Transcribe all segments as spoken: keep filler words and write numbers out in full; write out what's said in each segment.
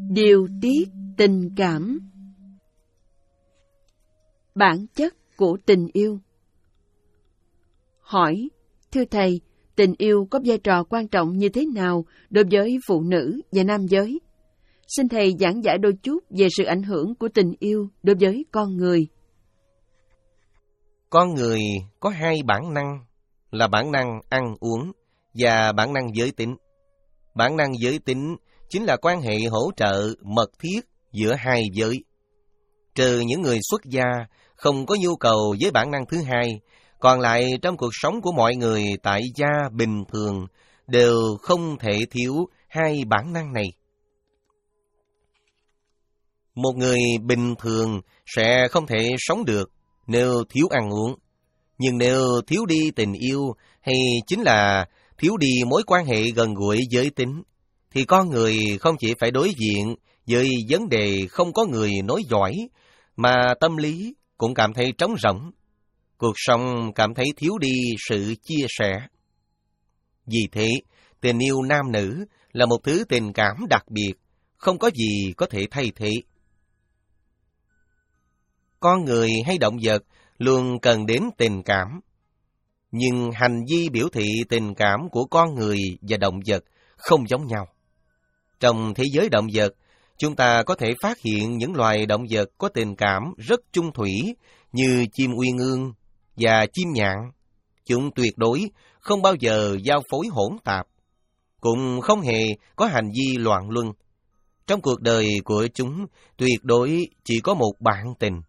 Điều tiết tình cảm. Bản chất của tình yêu. Hỏi, thưa Thầy, tình yêu có vai trò quan trọng như thế nào đối với phụ nữ và nam giới? Xin Thầy giảng giải đôi chút về sự ảnh hưởng của tình yêu đối với con người. Con người có hai bản năng, là bản năng ăn uống và bản năng giới tính. Bản năng giới tính chính là quan hệ hỗ trợ mật thiết giữa hai giới. Trừ những người xuất gia không có nhu cầu với bản năng thứ hai, còn lại trong cuộc sống của mọi người tại gia bình thường đều không thể thiếu hai bản năng này. Một người bình thường sẽ không thể sống được nếu thiếu ăn uống, nhưng nếu thiếu đi tình yêu hay chính là thiếu đi mối quan hệ gần gũi giới tính, thì con người không chỉ phải đối diện với vấn đề không có người nối dõi, mà tâm lý cũng cảm thấy trống rỗng. Cuộc sống cảm thấy thiếu đi sự chia sẻ. Vì thế, tình yêu nam nữ là một thứ tình cảm đặc biệt, không có gì có thể thay thế. Con người hay động vật luôn cần đến tình cảm, nhưng hành vi biểu thị tình cảm của con người và động vật không giống nhau. Trong thế giới động vật, chúng ta có thể phát hiện những loài động vật có tình cảm rất chung thủy như chim uyên ương và chim nhạn. Chúng tuyệt đối không bao giờ giao phối hỗn tạp, cũng không hề có hành vi loạn luân. Trong cuộc đời của chúng tuyệt đối chỉ có một bạn tình.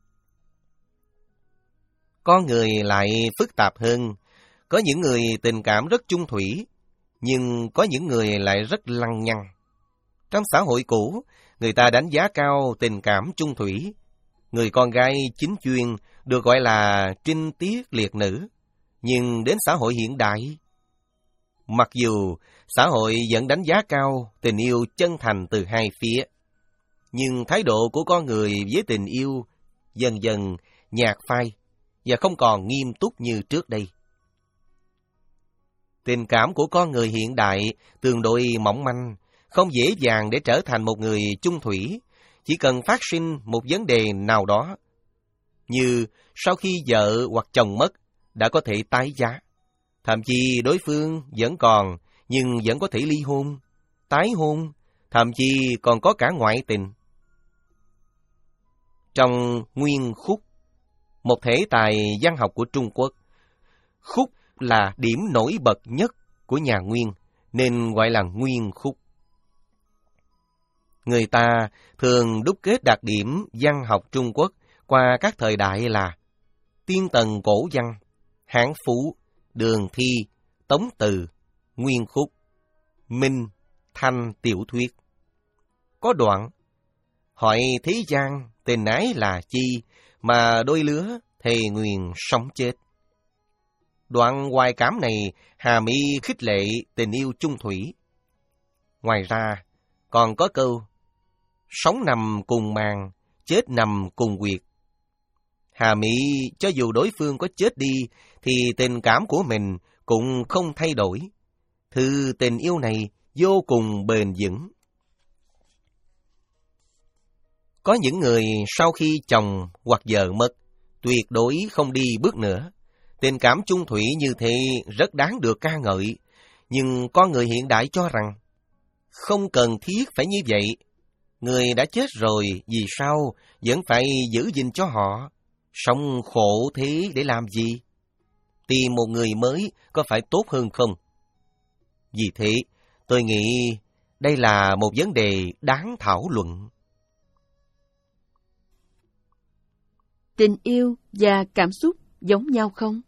Con người lại phức tạp hơn. Có những người tình cảm rất chung thủy, nhưng có những người lại rất lăng nhăng. Trong xã hội cũ, người ta đánh giá cao tình cảm chung thủy. Người con gái chính chuyên được gọi là trinh tiết liệt nữ. Nhưng đến xã hội hiện đại, mặc dù xã hội vẫn đánh giá cao tình yêu chân thành từ hai phía, nhưng thái độ của con người với tình yêu dần dần nhạt phai và không còn nghiêm túc như trước đây. Tình cảm của con người hiện đại tương đối mỏng manh, không dễ dàng để trở thành một người chung thủy, chỉ cần phát sinh một vấn đề nào đó, như sau khi vợ hoặc chồng mất, đã có thể tái giá. Thậm chí đối phương vẫn còn, nhưng vẫn có thể ly hôn, tái hôn, thậm chí còn có cả ngoại tình. Trong Nguyên khúc, một thể tài văn học của Trung Quốc, khúc là điểm nổi bật nhất của nhà Nguyên, nên gọi là Nguyên khúc. Người ta thường đúc kết đặc điểm văn học Trung Quốc qua các thời đại là Tiên Tần cổ văn, Hán Phú, Đường Thi, Tống Từ, Nguyên khúc, Minh, Thanh tiểu thuyết. Có đoạn: hỏi thế gian tình ái là chi, mà đôi lứa thề nguyền sống chết. Đoạn hoài cảm này hàm ý khích lệ tình yêu chung thủy. Ngoài ra, còn có câu: sống nằm cùng màng, chết nằm cùng quyệt. Hàm ý cho dù đối phương có chết đi, thì tình cảm của mình cũng không thay đổi. Thứ tình yêu này vô cùng bền vững. Có những người sau khi chồng hoặc vợ mất, tuyệt đối không đi bước nữa. Tình cảm chung thủy như thế rất đáng được ca ngợi, nhưng con người hiện đại cho rằng không cần thiết phải như vậy. Người đã chết rồi, vì sao vẫn phải giữ gìn cho họ? Sống khổ thế để làm gì? Tìm một người mới có phải tốt hơn không? Vì thế, tôi nghĩ đây là một vấn đề đáng thảo luận. Tình yêu và cảm xúc giống nhau không?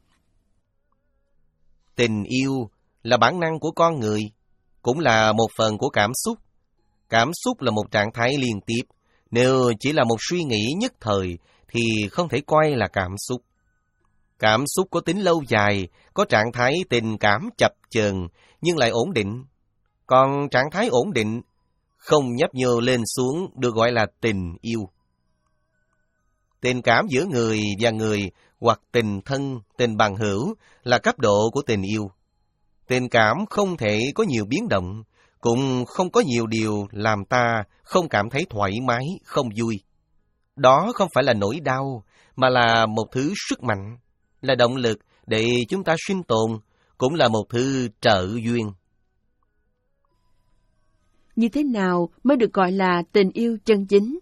Tình yêu là bản năng của con người, cũng là một phần của cảm xúc. Cảm xúc là một trạng thái liên tiếp. Nếu chỉ là một suy nghĩ nhất thời thì không thể coi là cảm xúc. Cảm xúc có tính lâu dài, có trạng thái tình cảm chập chờn nhưng lại ổn định. Còn trạng thái ổn định, không nhấp nhô lên xuống được gọi là tình yêu. Tình cảm giữa người và người hoặc tình thân, tình bằng hữu là cấp độ của tình yêu. Tình cảm không thể có nhiều biến động, cũng không có nhiều điều làm ta không cảm thấy thoải mái, không vui. Đó không phải là nỗi đau, mà là một thứ sức mạnh, là động lực để chúng ta sinh tồn, cũng là một thứ trợ duyên. Như thế nào mới được gọi là tình yêu chân chính?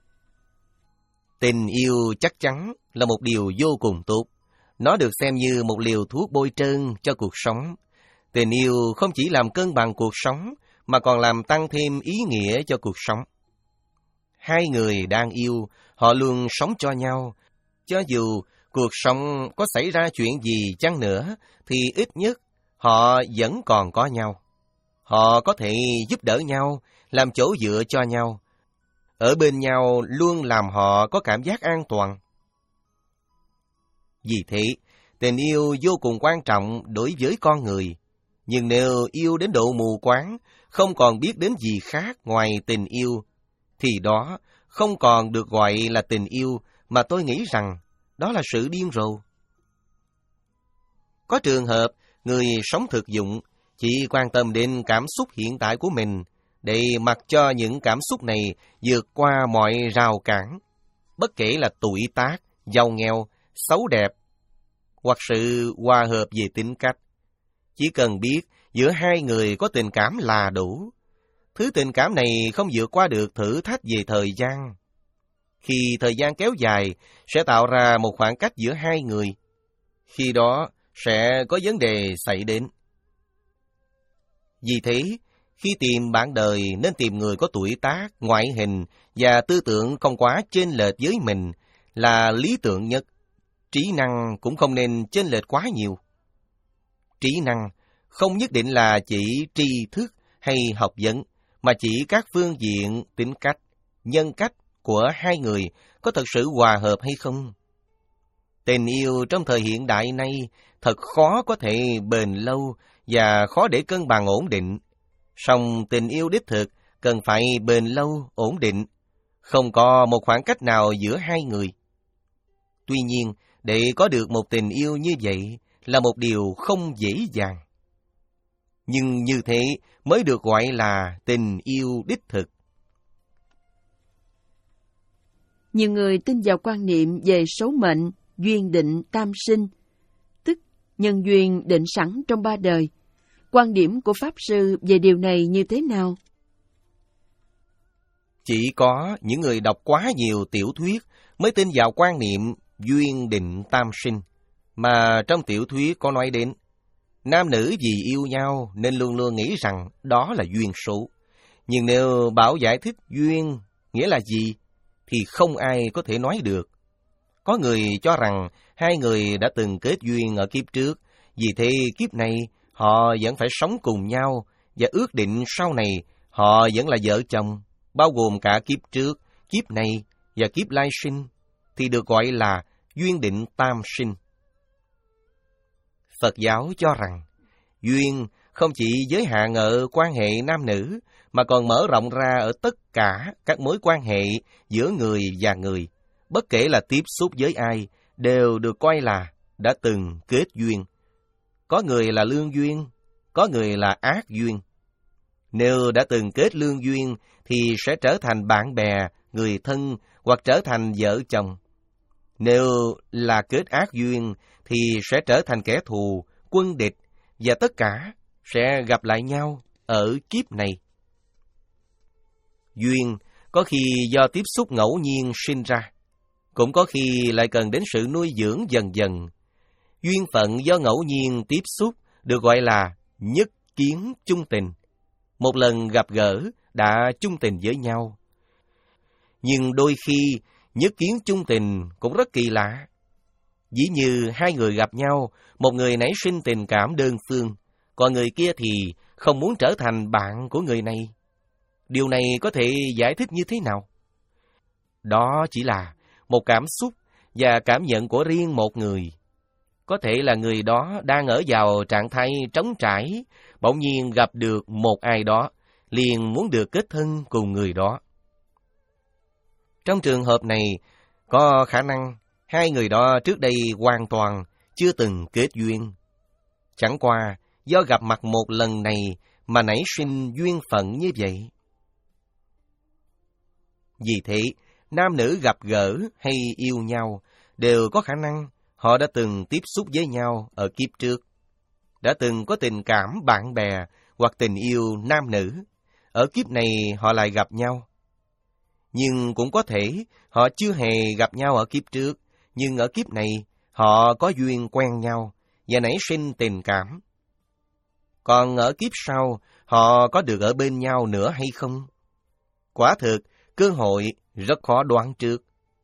Tình yêu chắc chắn là một điều vô cùng tốt. Nó được xem như một liều thuốc bôi trơn cho cuộc sống. Tình yêu không chỉ làm cân bằng cuộc sống, mà còn làm tăng thêm ý nghĩa cho cuộc sống. Hai người đang yêu, họ luôn sống cho nhau. Cho dù cuộc sống có xảy ra chuyện gì chăng nữa, thì ít nhất họ vẫn còn có nhau. Họ có thể giúp đỡ nhau, làm chỗ dựa cho nhau. Ở bên nhau luôn làm họ có cảm giác an toàn. Vì thế, tình yêu vô cùng quan trọng đối với con người. Nhưng nếu yêu đến độ mù quáng, không còn biết đến gì khác ngoài tình yêu, thì đó không còn được gọi là tình yêu, mà tôi nghĩ rằng đó là sự điên rồ. Có trường hợp, người sống thực dụng chỉ quan tâm đến cảm xúc hiện tại của mình, để mặc cho những cảm xúc này vượt qua mọi rào cản, bất kể là tuổi tác, giàu nghèo, xấu đẹp, hoặc sự hòa hợp về tính cách. Chỉ cần biết giữa hai người có tình cảm là đủ. Thứ tình cảm này không vượt qua được thử thách về thời gian. Khi thời gian kéo dài, sẽ tạo ra một khoảng cách giữa hai người. Khi đó, sẽ có vấn đề xảy đến. Vì thế, khi tìm bạn đời nên tìm người có tuổi tác, ngoại hình và tư tưởng không quá chênh lệch với mình là lý tưởng nhất. Trí năng cũng không nên chênh lệch quá nhiều. Trí năng không nhất định là chỉ tri thức hay học vấn, mà chỉ các phương diện tính cách, nhân cách của hai người có thật sự hòa hợp hay không. Tình yêu trong thời hiện đại nay thật khó có thể bền lâu và khó để cân bằng ổn định. Song tình yêu đích thực cần phải bền lâu, ổn định, không có một khoảng cách nào giữa hai người. Tuy nhiên, để có được một tình yêu như vậy là một điều không dễ dàng. Nhưng như thế mới được gọi là tình yêu đích thực. Nhiều người tin vào quan niệm về số mệnh, duyên định tam sinh, tức nhân duyên định sẵn trong ba đời. Quan điểm của Pháp Sư về điều này như thế nào? Chỉ có những người đọc quá nhiều tiểu thuyết mới tin vào quan niệm duyên định tam sinh, mà trong tiểu thuyết có nói đến nam nữ vì yêu nhau nên luôn luôn nghĩ rằng đó là duyên số. Nhưng nếu bảo giải thích duyên nghĩa là gì, thì không ai có thể nói được. Có người cho rằng hai người đã từng kết duyên ở kiếp trước, vì thế kiếp này họ vẫn phải sống cùng nhau, và ước định sau này họ vẫn là vợ chồng, bao gồm cả kiếp trước, kiếp này và kiếp lai sinh, thì được gọi là duyên định tam sinh. Phật giáo cho rằng duyên không chỉ giới hạn ở quan hệ nam nữ, mà còn mở rộng ra ở tất cả các mối quan hệ giữa người và người. Bất kể là tiếp xúc với ai, đều được coi là đã từng kết duyên. Có người là lương duyên, có người là ác duyên. Nếu đã từng kết lương duyên thì sẽ trở thành bạn bè, người thân hoặc trở thành vợ chồng. Nếu là kết ác duyên thì sẽ trở thành kẻ thù, quân địch, và tất cả sẽ gặp lại nhau ở kiếp này. Duyên có khi do tiếp xúc ngẫu nhiên sinh ra, cũng có khi lại cần đến sự nuôi dưỡng dần dần. Duyên phận do ngẫu nhiên tiếp xúc được gọi là nhất kiến chung tình. Một lần gặp gỡ đã chung tình với nhau. Nhưng đôi khi nhất kiến chung tình cũng rất kỳ lạ. Dĩ như hai người gặp nhau, một người nảy sinh tình cảm đơn phương, còn người kia thì không muốn trở thành bạn của người này. Điều này có thể giải thích như thế nào? Đó chỉ là một cảm xúc và cảm nhận của riêng một người. Có thể là người đó đang ở vào trạng thái trống trải, bỗng nhiên gặp được một ai đó, liền muốn được kết thân cùng người đó. Trong trường hợp này, có khả năng hai người đó trước đây hoàn toàn chưa từng kết duyên. Chẳng qua, do gặp mặt một lần này mà nảy sinh duyên phận như vậy. Vì thế, nam nữ gặp gỡ hay yêu nhau đều có khả năng họ đã từng tiếp xúc với nhau ở kiếp trước, đã từng có tình cảm bạn bè hoặc tình yêu nam nữ. Ở kiếp này họ lại gặp nhau. Nhưng cũng có thể họ chưa hề gặp nhau ở kiếp trước, nhưng ở kiếp này họ có duyên quen nhau và nảy sinh tình cảm. Còn ở kiếp sau, họ có được ở bên nhau nữa hay không? Quả thực, cơ hội rất khó đoán trước.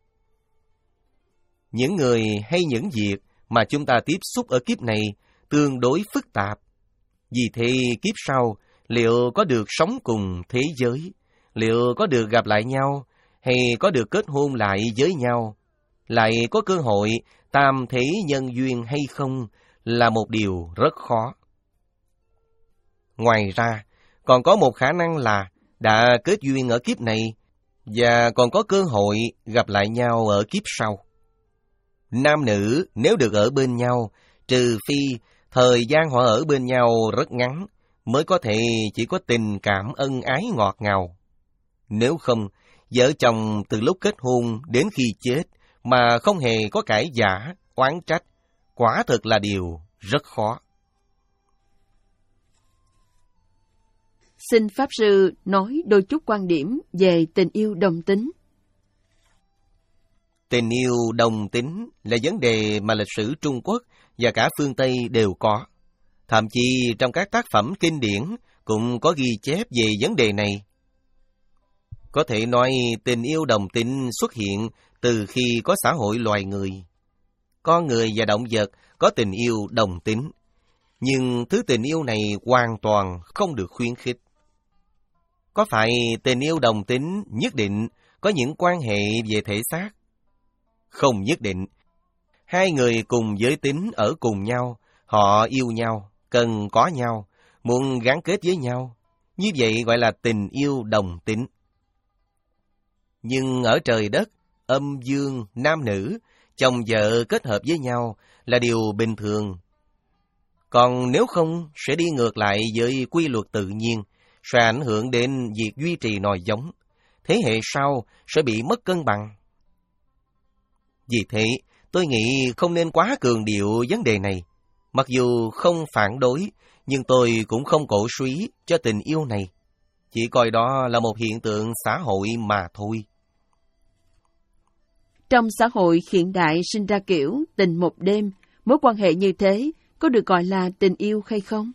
Những người hay những việc mà chúng ta tiếp xúc ở kiếp này tương đối phức tạp. Vì thế kiếp sau, liệu có được sống cùng thế giới, liệu có được gặp lại nhau, hay có được kết hôn lại với nhau, lại có cơ hội tam thế nhân duyên hay không là một điều rất khó. Ngoài ra, còn có một khả năng là đã kết duyên ở kiếp này và còn có cơ hội gặp lại nhau ở kiếp sau. Nam nữ nếu được ở bên nhau, trừ phi thời gian họ ở bên nhau rất ngắn, mới có thể chỉ có tình cảm ân ái ngọt ngào. Nếu không, vợ chồng từ lúc kết hôn đến khi chết mà không hề có cãi vã, oán trách, quả thực là điều rất khó. Xin Pháp Sư nói đôi chút quan điểm về tình yêu đồng tính. Tình yêu đồng tính là vấn đề mà lịch sử Trung Quốc và cả phương Tây đều có. Thậm chí trong các tác phẩm kinh điển cũng có ghi chép về vấn đề này. Có thể nói tình yêu đồng tính xuất hiện từ khi có xã hội loài người. Con người và động vật có tình yêu đồng tính, nhưng thứ tình yêu này hoàn toàn không được khuyến khích. Có phải tình yêu đồng tính nhất định có những quan hệ về thể xác? Không nhất định. Hai người cùng giới tính ở cùng nhau, họ yêu nhau, cần có nhau, muốn gắn kết với nhau. Như vậy gọi là tình yêu đồng tính. Nhưng ở trời đất, âm dương, nam nữ, chồng vợ kết hợp với nhau là điều bình thường. Còn nếu không, sẽ đi ngược lại với quy luật tự nhiên, sẽ ảnh hưởng đến việc duy trì nòi giống. Thế hệ sau sẽ bị mất cân bằng. Vì thế, tôi nghĩ không nên quá cường điệu vấn đề này. Mặc dù không phản đối, nhưng tôi cũng không cổ suý cho tình yêu này. Chỉ coi đó là một hiện tượng xã hội mà thôi. Trong xã hội hiện đại sinh ra kiểu tình một đêm, mối quan hệ như thế có được gọi là tình yêu hay không?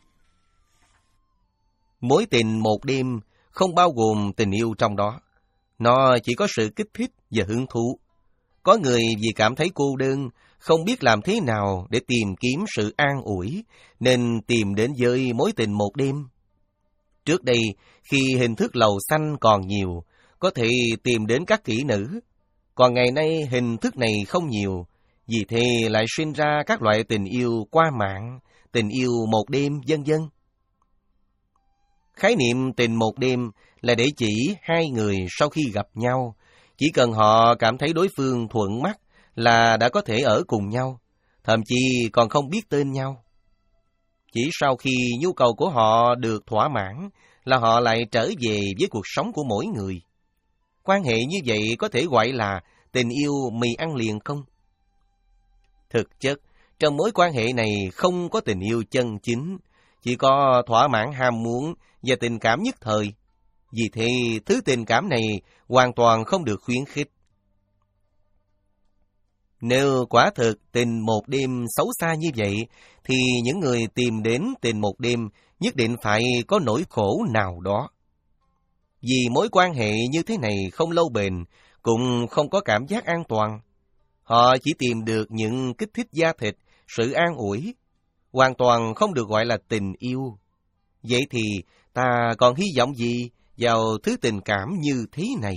Mối tình một đêm không bao gồm tình yêu trong đó. Nó chỉ có sự kích thích và hứng thú. Có người vì cảm thấy cô đơn, không biết làm thế nào để tìm kiếm sự an ủi, nên tìm đến với mối tình một đêm. Trước đây, khi hình thức lầu xanh còn nhiều, có thể tìm đến các kỹ nữ. Còn ngày nay hình thức này không nhiều, vì thế lại sinh ra các loại tình yêu qua mạng, tình yêu một đêm, vân vân. Khái niệm tình một đêm là để chỉ hai người sau khi gặp nhau, chỉ cần họ cảm thấy đối phương thuận mắt là đã có thể ở cùng nhau, thậm chí còn không biết tên nhau. Chỉ sau khi nhu cầu của họ được thỏa mãn là họ lại trở về với cuộc sống của mỗi người. Quan hệ như vậy có thể gọi là tình yêu mì ăn liền không? Thực chất, trong mối quan hệ này không có tình yêu chân chính, chỉ có thỏa mãn ham muốn và tình cảm nhất thời. Vì thế, thứ tình cảm này hoàn toàn không được khuyến khích. Nếu quả thực tình một đêm xấu xa như vậy, thì những người tìm đến tình một đêm nhất định phải có nỗi khổ nào đó. Vì mối quan hệ như thế này không lâu bền, cũng không có cảm giác an toàn. Họ chỉ tìm được những kích thích da thịt, sự an ủi, hoàn toàn không được gọi là tình yêu. Vậy thì ta còn hy vọng gì vào thứ tình cảm như thế này?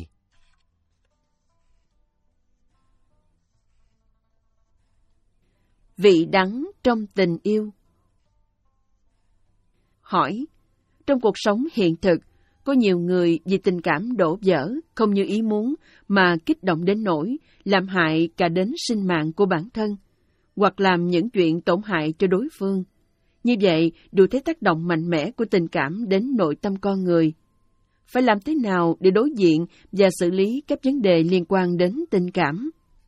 Vị đắng trong tình yêu. Hỏi, trong cuộc sống hiện thực, có nhiều người vì tình cảm đổ vỡ, không như ý muốn, mà kích động đến nỗi làm hại cả đến sinh mạng của bản thân, hoặc làm những chuyện tổn hại cho đối phương. Như vậy, đủ thấy tác động mạnh mẽ của tình cảm đến nội tâm con người. Phải làm thế nào để đối diện và xử lý các vấn đề liên quan đến tình cảm?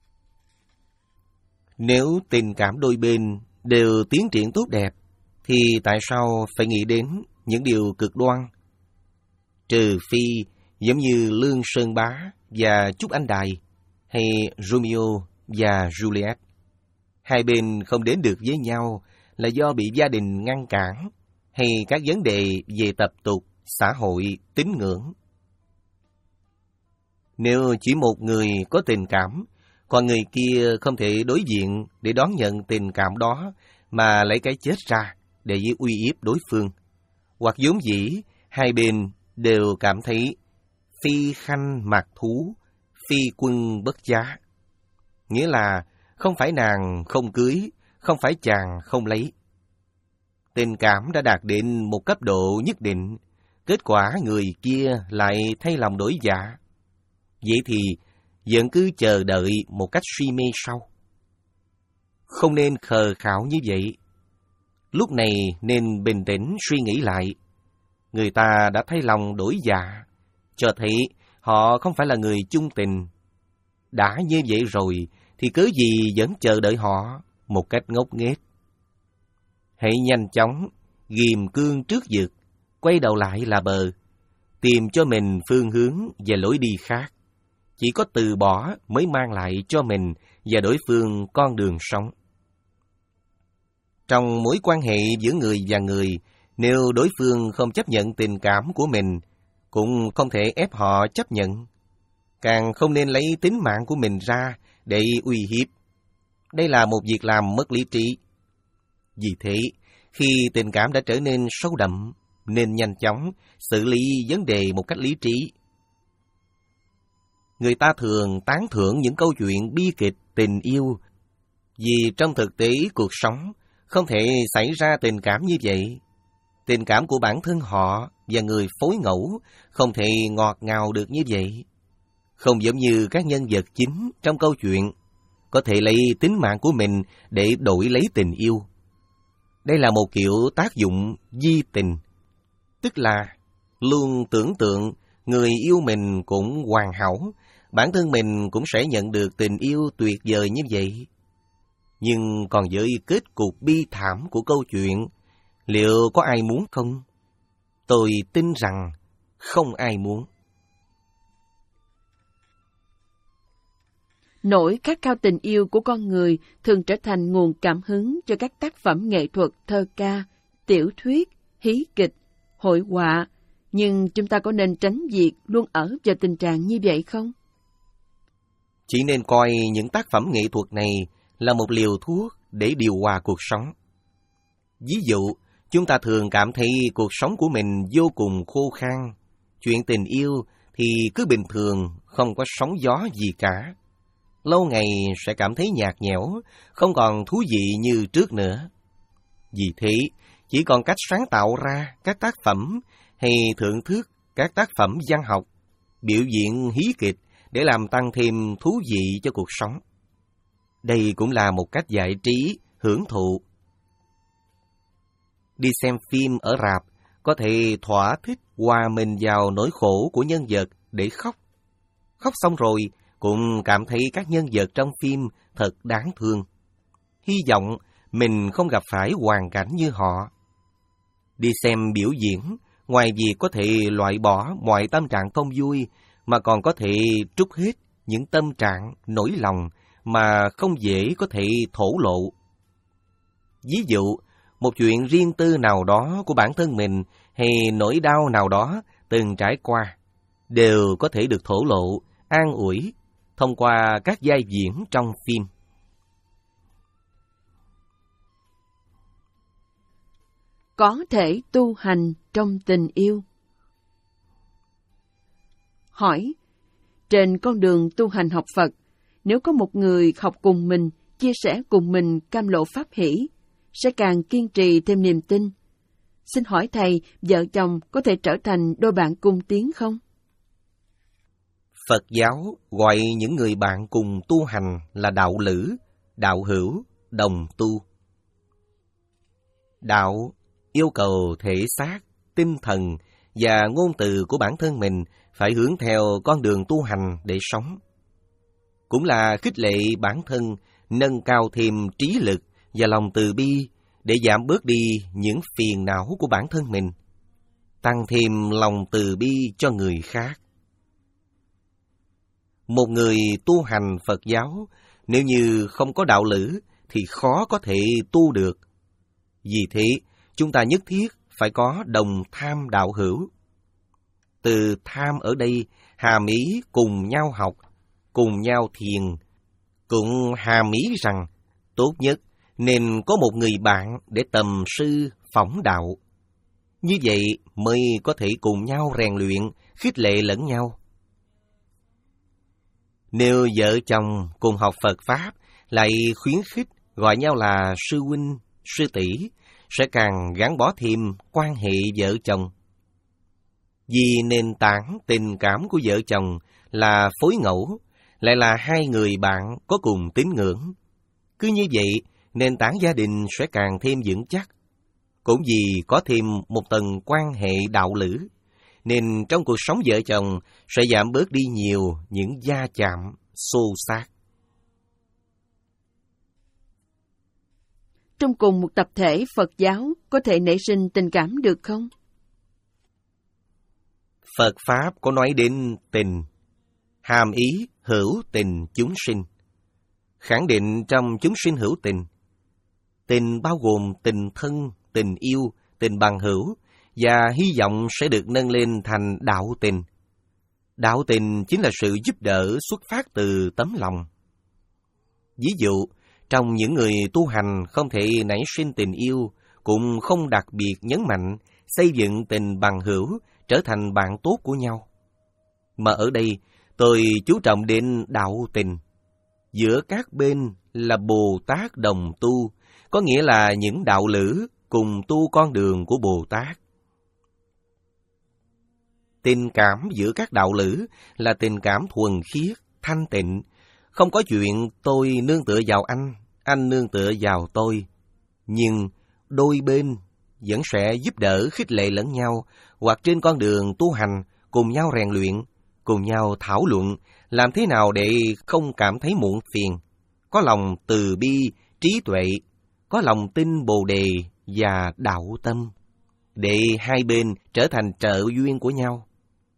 Nếu tình cảm đôi bên đều tiến triển tốt đẹp, thì tại sao phải nghĩ đến những điều cực đoan? Trừ phi giống như Lương Sơn Bá và Trúc Anh Đài, hay Romeo và Juliet. Hai bên không đến được với nhau là do bị gia đình ngăn cản, hay các vấn đề về tập tục, xã hội, tín ngưỡng. Nếu chỉ một người có tình cảm, còn người kia không thể đối diện để đón nhận tình cảm đó, mà lấy cái chết ra để uy hiếp đối phương, hoặc vốn dĩ hai bên đều cảm thấy phi khanh mặc thú, phi quân bất giá. Nghĩa là không phải nàng không cưới, không phải chàng không lấy. Tình cảm đã đạt đến một cấp độ nhất định, kết quả người kia lại thay lòng đổi dạ. Vậy thì vẫn cứ chờ đợi một cách si mê sau. Không nên khờ khạo như vậy. Lúc này nên bình tĩnh suy nghĩ lại. Người ta đã thay lòng đổi dạ, cho thấy họ không phải là người chung tình. Đã như vậy rồi thì cớ gì vẫn chờ đợi họ một cách ngốc nghếch. Hãy nhanh chóng ghim cương trước vực, quay đầu lại là bờ, tìm cho mình phương hướng và lối đi khác. Chỉ có từ bỏ mới mang lại cho mình và đối phương con đường sống. Trong mối quan hệ giữa người và người, nếu đối phương không chấp nhận tình cảm của mình, cũng không thể ép họ chấp nhận. Càng không nên lấy tính mạng của mình ra để uy hiếp. Đây là một việc làm mất lý trí. Vì thế, khi tình cảm đã trở nên sâu đậm, nên nhanh chóng xử lý vấn đề một cách lý trí. Người ta thường tán thưởng những câu chuyện bi kịch tình yêu, vì trong thực tế cuộc sống không thể xảy ra tình cảm như vậy. Tình cảm của bản thân họ và người phối ngẫu không thể ngọt ngào được như vậy. Không giống như các nhân vật chính trong câu chuyện, có thể lấy tính mạng của mình để đổi lấy tình yêu. Đây là một kiểu tác dụng di tình, tức là luôn tưởng tượng người yêu mình cũng hoàn hảo, bản thân mình cũng sẽ nhận được tình yêu tuyệt vời như vậy. Nhưng còn với kết cục bi thảm của câu chuyện, liệu có ai muốn không? Tôi tin rằng không ai muốn. Nỗi khát khao tình yêu của con người thường trở thành nguồn cảm hứng cho các tác phẩm nghệ thuật thơ ca, tiểu thuyết, hí kịch, hội họa. Nhưng chúng ta có nên tránh việc luôn ở vào tình trạng như vậy không? Chỉ nên coi những tác phẩm nghệ thuật này là một liều thuốc để điều hòa cuộc sống. Ví dụ, chúng ta thường cảm thấy cuộc sống của mình vô cùng khô khan. Chuyện tình yêu thì cứ bình thường, không có sóng gió gì cả. Lâu ngày sẽ cảm thấy nhạt nhẽo, không còn thú vị như trước nữa. Vì thế, chỉ còn cách sáng tạo ra các tác phẩm hay thưởng thức các tác phẩm văn học, biểu diễn hí kịch để làm tăng thêm thú vị cho cuộc sống. Đây cũng là một cách giải trí, hưởng thụ. Đi xem phim ở rạp có thể thỏa thích hòa mình vào nỗi khổ của nhân vật để khóc. Khóc xong rồi cũng cảm thấy các nhân vật trong phim thật đáng thương. Hy vọng mình không gặp phải hoàn cảnh như họ. Đi xem biểu diễn, ngoài việc có thể loại bỏ mọi tâm trạng không vui, mà còn có thể trút hết những tâm trạng, nỗi lòng mà không dễ có thể thổ lộ. Ví dụ, một chuyện riêng tư nào đó của bản thân mình hay nỗi đau nào đó từng trải qua, đều có thể được thổ lộ, an ủi thông qua các vai diễn trong phim. Có thể tu hành trong tình yêu. Hỏi, trên con đường tu hành học Phật, nếu có một người học cùng mình, chia sẻ cùng mình cam lộ pháp hỷ, sẽ càng kiên trì thêm niềm tin. Xin hỏi thầy, vợ chồng có thể trở thành đôi bạn cùng tiến không? Phật giáo gọi những người bạn cùng tu hành là đạo lữ, đạo hữu, đồng tu. Đạo yêu cầu thể xác, tinh thần và ngôn từ của bản thân mình phải hướng theo con đường tu hành để sống. Cũng là khích lệ bản thân nâng cao thêm trí lực và lòng từ bi để giảm bớt đi những phiền não của bản thân mình, tăng thêm lòng từ bi cho người khác. Một người tu hành Phật giáo nếu như không có đạo lữ thì khó có thể tu được. Vì thế, chúng ta nhất thiết phải có đồng tham đạo hữu. Từ tham ở đây hàm ý cùng nhau học, cùng nhau thiền, cũng hàm ý rằng tốt nhất nên có một người bạn để tầm sư phỏng đạo. Như vậy mới có thể cùng nhau rèn luyện, khích lệ lẫn nhau. Nếu vợ chồng cùng học Phật Pháp lại khuyến khích gọi nhau là sư huynh, sư tỷ, sẽ càng gắn bó thêm quan hệ vợ chồng. Vì nền tảng tình cảm của vợ chồng là phối ngẫu, lại là hai người bạn có cùng tín ngưỡng. Cứ như vậy, nền tảng gia đình sẽ càng thêm vững chắc. Cũng vì có thêm một tầng quan hệ đạo lữ, nên trong cuộc sống vợ chồng sẽ giảm bớt đi nhiều những va chạm, xô xát. Trong cùng một tập thể Phật giáo có thể nảy sinh tình cảm được không? Phật Pháp có nói đến tình, hàm ý hữu tình chúng sinh. Khẳng định trong chúng sinh hữu tình. Tình bao gồm tình thân, tình yêu, tình bằng hữu, và hy vọng sẽ được nâng lên thành đạo tình. Đạo tình chính là sự giúp đỡ xuất phát từ tấm lòng. Ví dụ, trong những người tu hành không thể nảy sinh tình yêu, cũng không đặc biệt nhấn mạnh xây dựng tình bằng hữu trở thành bạn tốt của nhau. Mà ở đây, tôi chú trọng đến đạo tình. Giữa các bên là Bồ Tát đồng tu, có nghĩa là những đạo lữ cùng tu con đường của Bồ Tát. Tình cảm giữa các đạo lữ là tình cảm thuần khiết, thanh tịnh, không có chuyện tôi nương tựa vào anh, anh nương tựa vào tôi. Nhưng đôi bên vẫn sẽ giúp đỡ khích lệ lẫn nhau, hoặc trên con đường tu hành cùng nhau rèn luyện, cùng nhau thảo luận làm thế nào để không cảm thấy muộn phiền, có lòng từ bi, trí tuệ, có lòng tin Bồ Đề và đạo tâm, để hai bên trở thành trợ duyên của nhau.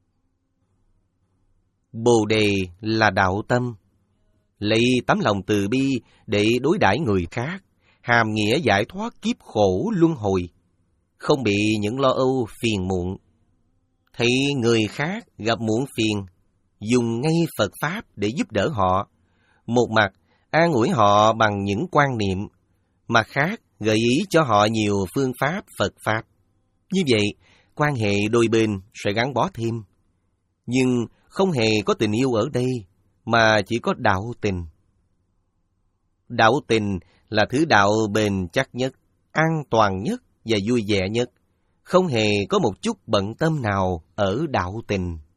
Bồ Đề là đạo tâm, lấy tấm lòng từ bi để đối đãi người khác, hàm nghĩa giải thoát kiếp khổ luân hồi, không bị những lo âu phiền muộn. Thấy người khác gặp muộn phiền, dùng ngay Phật Pháp để giúp đỡ họ. Một mặt an ủi họ bằng những quan niệm, mặt khác gợi ý cho họ nhiều phương pháp Phật Pháp. Như vậy, quan hệ đôi bên sẽ gắn bó thêm. Nhưng không hề có tình yêu ở đây, mà chỉ có đạo tình. Đạo tình là thứ đạo bền chắc nhất, an toàn nhất và vui vẻ nhất. Không hề có một chút bận tâm nào ở đạo tình.